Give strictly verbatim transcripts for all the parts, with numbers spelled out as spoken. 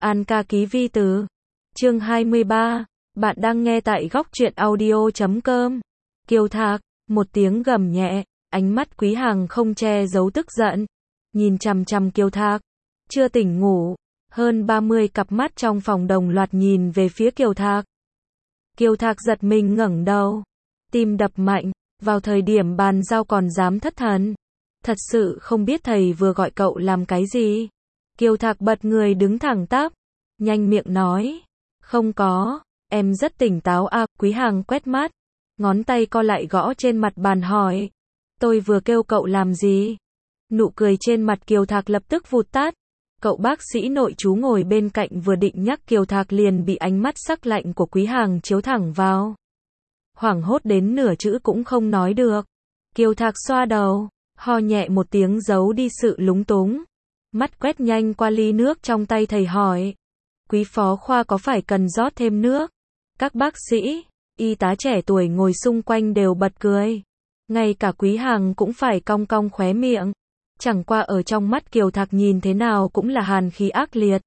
An ca ký vi từ. Chương hai mươi ba. Bạn đang nghe tại góc truyện audio chấm com. Kiều Thạc, một tiếng gầm nhẹ, ánh mắt Quý Hằng không che giấu tức giận. Nhìn chằm chằm Kiều Thạc. Chưa tỉnh ngủ. Hơn ba mươi cặp mắt trong phòng đồng loạt nhìn về phía Kiều Thạc. Kiều Thạc giật mình ngẩng đầu. Tim đập mạnh. Vào thời điểm bàn giao còn dám thất thần. Thật sự không biết thầy vừa gọi cậu làm cái gì. Kiều Thạc bật người đứng thẳng tắp. Nhanh miệng nói. Không có. Em rất tỉnh táo à. Quý Hằng quét mắt. Ngón tay co lại gõ trên mặt bàn hỏi. Tôi vừa kêu cậu làm gì? Nụ cười trên mặt Kiều Thạc lập tức vụt tắt. Cậu bác sĩ nội trú ngồi bên cạnh vừa định nhắc Kiều Thạc liền bị ánh mắt sắc lạnh của Quý Hằng chiếu thẳng vào. Hoảng hốt đến nửa chữ cũng không nói được. Kiều Thạc xoa đầu, ho nhẹ một tiếng giấu đi sự lúng túng. Mắt quét nhanh qua ly nước trong tay thầy hỏi. Quý phó khoa có phải cần rót thêm nước? Các bác sĩ, y tá trẻ tuổi ngồi xung quanh đều bật cười. Ngay cả Quý Hằng cũng phải cong cong khóe miệng. Chẳng qua ở trong mắt Kiều Thạc nhìn thế nào cũng là hàn khí ác liệt.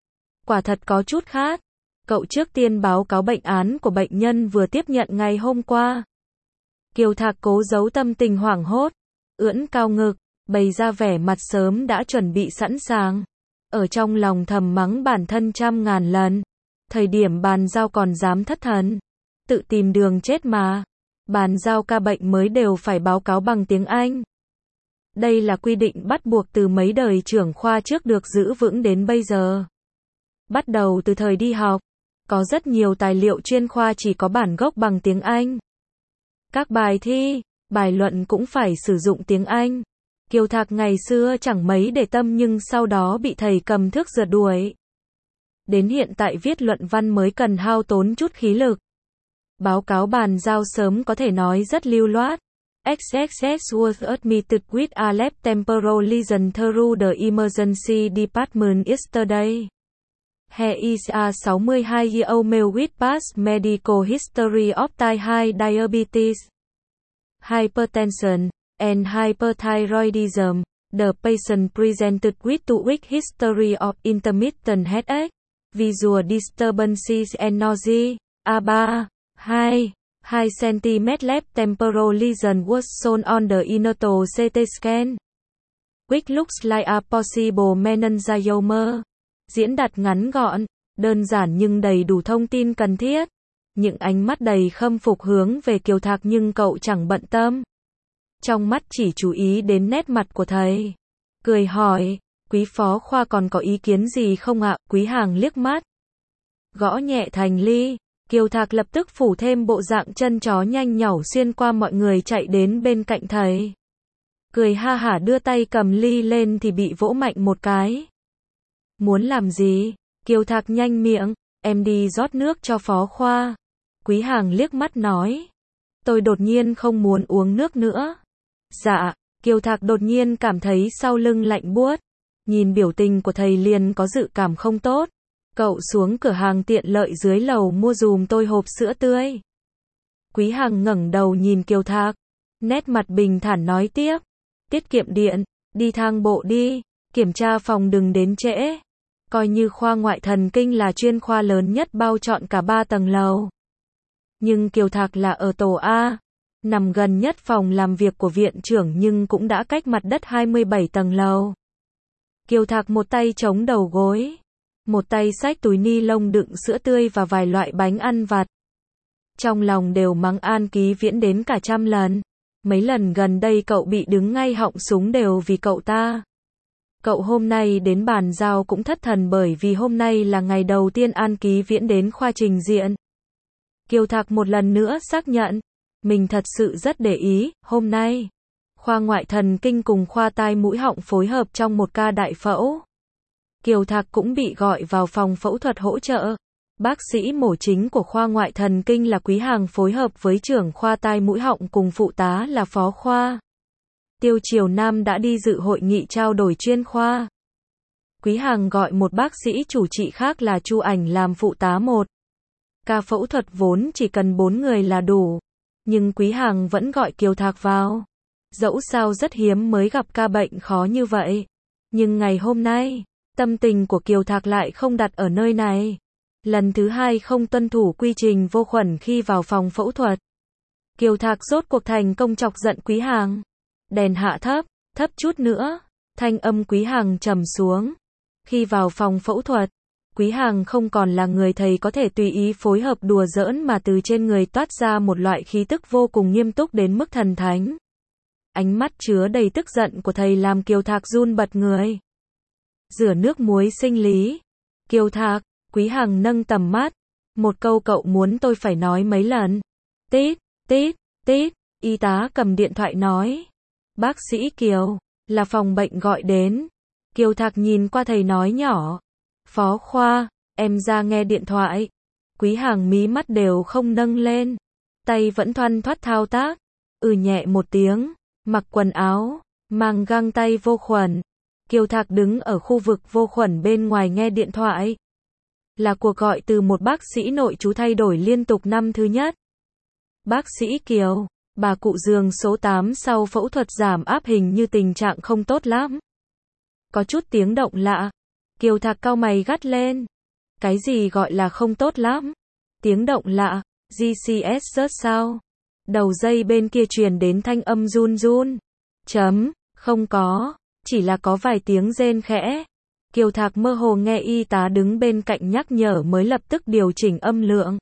Quả thật có chút khác. Cậu trước tiên báo cáo bệnh án của bệnh nhân vừa tiếp nhận ngày hôm qua. Kiều Thạc cố giấu tâm tình hoảng hốt, ưỡn cao ngực, bày ra vẻ mặt sớm đã chuẩn bị sẵn sàng. Ở trong lòng thầm mắng bản thân trăm ngàn lần. Thời điểm bàn giao còn dám thất thần. Tự tìm đường chết mà. Bàn giao ca bệnh mới đều phải báo cáo bằng tiếng Anh. Đây là quy định bắt buộc từ mấy đời trưởng khoa trước được giữ vững đến bây giờ. Bắt đầu từ thời đi học. Có rất nhiều tài liệu chuyên khoa chỉ có bản gốc bằng tiếng Anh. Các bài thi, bài luận cũng phải sử dụng tiếng Anh. Kiều Thạc ngày xưa chẳng mấy để tâm nhưng sau đó bị thầy cầm thước rượt đuổi. Đến hiện tại viết luận văn mới cần hao tốn chút khí lực. Báo cáo bàn giao sớm có thể nói rất lưu loát. X X X was admitted with a left temporal lesion through the emergency department yesterday. He is a sixty-two-year-old male with past medical history of type two diabetes, hypertension, and hyperthyroidism. The patient presented with two-week history of intermittent headache, visual disturbances and nausea. A three, two, two centimeters left temporal lesion was shown on the initial C T scan, which looks like a possible meningioma. Diễn đạt ngắn gọn, đơn giản nhưng đầy đủ thông tin cần thiết. Những ánh mắt đầy khâm phục hướng về Kiều Thạc nhưng cậu chẳng bận tâm. Trong mắt chỉ chú ý đến nét mặt của thầy. Cười hỏi, Quý phó khoa còn có ý kiến gì không ạ? Quý Hằng liếc mắt. Gõ nhẹ thành ly. Kiều Thạc lập tức phủ thêm bộ dạng chân chó nhanh nhảu xuyên qua mọi người chạy đến bên cạnh thầy. Cười ha hả đưa tay cầm ly lên thì bị vỗ mạnh một cái. Muốn làm gì? Kiều Thạc nhanh miệng, em đi rót nước cho phó khoa. Quý Hằng liếc mắt nói. Tôi đột nhiên không muốn uống nước nữa. Dạ, Kiều Thạc đột nhiên cảm thấy sau lưng lạnh buốt. Nhìn biểu tình của thầy liền có dự cảm không tốt. Cậu xuống cửa hàng tiện lợi dưới lầu mua dùm tôi hộp sữa tươi. Quý Hằng ngẩng đầu nhìn Kiều Thạc. Nét mặt bình thản nói tiếp. Tiết kiệm điện, đi thang bộ đi, kiểm tra phòng đừng đến trễ. Coi như khoa ngoại thần kinh là chuyên khoa lớn nhất bao trọn cả ba tầng lầu. Nhưng Kiều Thạc là ở tổ A, nằm gần nhất phòng làm việc của viện trưởng nhưng cũng đã cách mặt đất hai mươi bảy tầng lầu. Kiều Thạc một tay chống đầu gối, một tay xách túi ni lông đựng sữa tươi và vài loại bánh ăn vặt. Trong lòng đều mắng An Ký Viễn đến cả trăm lần. Mấy lần gần đây cậu bị đứng ngay họng súng đều vì cậu ta. Cậu hôm nay đến bàn giao cũng thất thần bởi vì hôm nay là ngày đầu tiên An Ký Viễn đến khoa trình diện. Kiều Thạc một lần nữa xác nhận, mình thật sự rất để ý, hôm nay, khoa ngoại thần kinh cùng khoa tai mũi họng phối hợp trong một ca đại phẫu. Kiều Thạc cũng bị gọi vào phòng phẫu thuật hỗ trợ. Bác sĩ mổ chính của khoa ngoại thần kinh là Quý Hằng phối hợp với trưởng khoa tai mũi họng cùng phụ tá là phó khoa. Tiêu Triều Nam đã đi dự hội nghị trao đổi chuyên khoa. Quý Hằng gọi một bác sĩ chủ trị khác là Chu Ảnh làm phụ tá một. Ca phẫu thuật vốn chỉ cần bốn người là đủ. Nhưng Quý Hằng vẫn gọi Kiều Thạc vào. Dẫu sao rất hiếm mới gặp ca bệnh khó như vậy. Nhưng ngày hôm nay, Tâm tình của Kiều Thạc lại không đặt ở nơi này. Lần thứ hai không tuân thủ quy trình vô khuẩn khi vào phòng phẫu thuật. Kiều Thạc rốt cuộc thành công chọc giận Quý Hàng. Đèn hạ thấp, thấp chút nữa. Thanh âm Quý Hàng trầm xuống. Khi vào phòng phẫu thuật, Quý Hàng không còn là người thầy có thể tùy ý phối hợp đùa giỡn mà từ trên người toát ra một loại khí tức vô cùng nghiêm túc đến mức thần thánh. Ánh mắt chứa đầy tức giận của thầy làm Kiều Thạc run bật người. Rửa nước muối sinh lý. Kiều Thạc, Quý Hàng nâng tầm mắt. Một câu cậu muốn tôi phải nói mấy lần. Tít, tít, tít, y tá cầm điện thoại nói. Bác sĩ Kiều, là phòng bệnh gọi đến. Kiều Thạc nhìn qua thầy nói nhỏ. Phó khoa, em ra nghe điện thoại. Quý Hàng mí mắt đều không nâng lên. Tay vẫn thoăn thoắt thao tác. Ừ nhẹ một tiếng, mặc quần áo, mang găng tay vô khuẩn. Kiều Thạc đứng ở khu vực vô khuẩn bên ngoài nghe điện thoại. Là cuộc gọi từ một bác sĩ nội trú thay đổi liên tục năm thứ nhất. Bác sĩ Kiều, bà cụ giường số tám sau phẫu thuật giảm áp hình như tình trạng không tốt lắm. Có chút tiếng động lạ. Kiều Thạc cau mày gắt lên. Cái gì gọi là không tốt lắm? Tiếng động lạ, giê xê ét rớt sao? Đầu dây bên kia truyền đến thanh âm run run. Chấm, không có, chỉ là có vài tiếng rên khẽ. Kiều Thạc mơ hồ nghe y tá đứng bên cạnh nhắc nhở mới lập tức điều chỉnh âm lượng.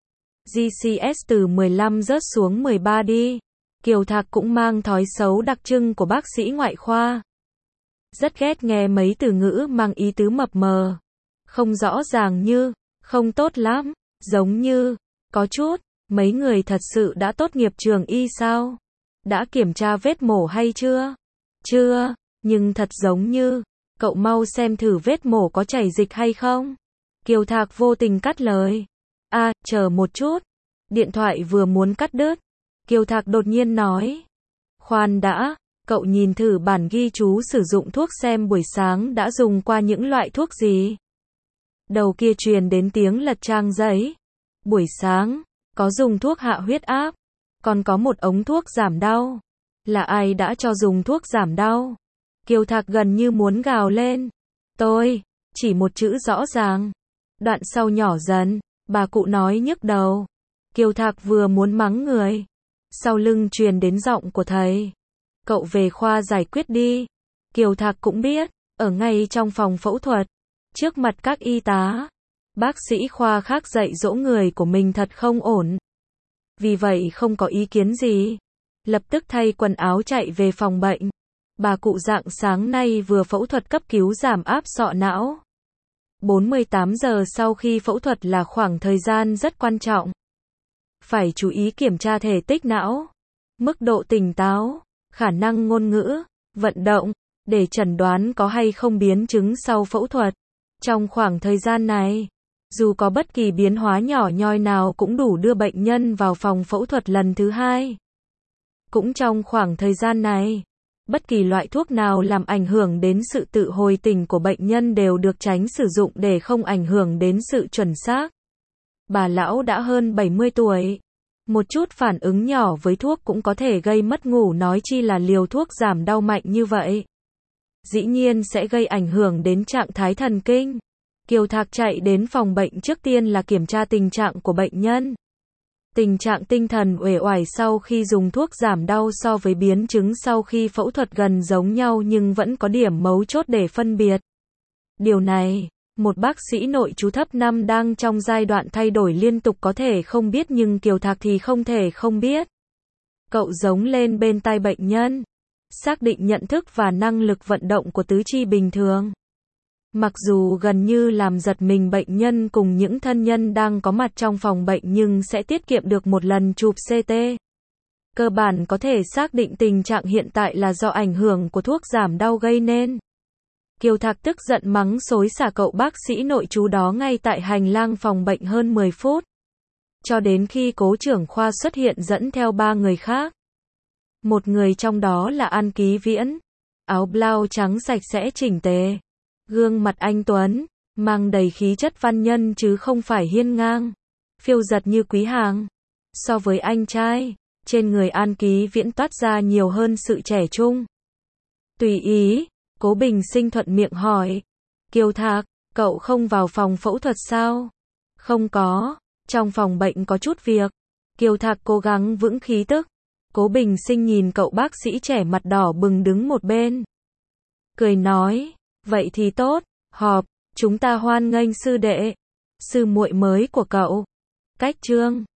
giê xê ét từ mười lăm rớt xuống mười ba đi. Kiều Thạc cũng mang thói xấu đặc trưng của bác sĩ ngoại khoa. Rất ghét nghe mấy từ ngữ mang ý tứ mập mờ. Không rõ ràng như, không tốt lắm, giống như, có chút, mấy người thật sự đã tốt nghiệp trường y sao? Đã kiểm tra vết mổ hay chưa? Chưa, nhưng thật giống như, cậu mau xem thử vết mổ có chảy dịch hay không? Kiều Thạc vô tình cắt lời. À, chờ một chút. Điện thoại vừa muốn cắt đứt. Kiều Thạc đột nhiên nói. Khoan đã, cậu nhìn thử bản ghi chú sử dụng thuốc xem buổi sáng đã dùng qua những loại thuốc gì. Đầu kia truyền đến tiếng lật trang giấy. Buổi sáng, có dùng thuốc hạ huyết áp, còn có một ống thuốc giảm đau. Là ai đã cho dùng thuốc giảm đau? Kiều Thạc gần như muốn gào lên. Tôi, chỉ một chữ rõ ràng. Đoạn sau nhỏ dần, bà cụ nói nhức đầu. Kiều Thạc vừa muốn mắng người. Sau lưng truyền đến giọng của thầy. Cậu về khoa giải quyết đi. Kiều Thạc cũng biết, ở ngay trong phòng phẫu thuật, trước mặt các y tá, bác sĩ khoa khác dạy dỗ người của mình thật không ổn. Vì vậy không có ý kiến gì. Lập tức thay quần áo chạy về phòng bệnh. Bà cụ rạng sáng nay vừa phẫu thuật cấp cứu giảm áp sọ não. bốn mươi tám giờ sau khi phẫu thuật là khoảng thời gian rất quan trọng. Phải chú ý kiểm tra thể tích não, mức độ tỉnh táo, khả năng ngôn ngữ, vận động, để chẩn đoán có hay không biến chứng sau phẫu thuật. Trong khoảng thời gian này, dù có bất kỳ biến hóa nhỏ nhoi nào cũng đủ đưa bệnh nhân vào phòng phẫu thuật lần thứ hai. Cũng trong khoảng thời gian này, bất kỳ loại thuốc nào làm ảnh hưởng đến sự tự hồi tỉnh của bệnh nhân đều được tránh sử dụng để không ảnh hưởng đến sự chuẩn xác. Bà lão đã hơn bảy mươi tuổi. Một chút phản ứng nhỏ với thuốc cũng có thể gây mất ngủ, nói chi là liều thuốc giảm đau mạnh như vậy. Dĩ nhiên sẽ gây ảnh hưởng đến trạng thái thần kinh. Kiều Thạc chạy đến phòng bệnh trước tiên là kiểm tra tình trạng của bệnh nhân. Tình trạng tinh thần uể oải sau khi dùng thuốc giảm đau so với biến chứng sau khi phẫu thuật gần giống nhau nhưng vẫn có điểm mấu chốt để phân biệt. Điều này, một bác sĩ nội trú thấp năm đang trong giai đoạn thay đổi liên tục có thể không biết nhưng Kiều Thạc thì không thể không biết. Cậu giống lên bên tai bệnh nhân, xác định nhận thức và năng lực vận động của tứ chi bình thường. Mặc dù gần như làm giật mình bệnh nhân cùng những thân nhân đang có mặt trong phòng bệnh nhưng sẽ tiết kiệm được một lần chụp xê tê. Cơ bản có thể xác định tình trạng hiện tại là do ảnh hưởng của thuốc giảm đau gây nên. Kiều Thạc tức giận mắng xối xả cậu bác sĩ nội trú đó ngay tại hành lang phòng bệnh hơn mười phút. Cho đến khi cố trưởng khoa xuất hiện dẫn theo ba người khác. Một người trong đó là An Ký Viễn. Áo blau trắng sạch sẽ chỉnh tề. Gương mặt anh tuấn, mang đầy khí chất văn nhân chứ không phải hiên ngang, phiêu giật như Quý Hàng. So với anh trai, trên người An Ký Viễn toát ra nhiều hơn sự trẻ trung. Tùy ý, Cố Bình Sinh thuận miệng hỏi. Kiều Thạc, cậu không vào phòng phẫu thuật sao? Không có, trong phòng bệnh có chút việc. Kiều Thạc cố gắng vững khí tức. Cố Bình Sinh nhìn cậu bác sĩ trẻ mặt đỏ bừng đứng một bên. Cười nói, vậy thì tốt, họp, chúng ta hoan nghênh sư đệ, sư muội mới của cậu. Cách Trương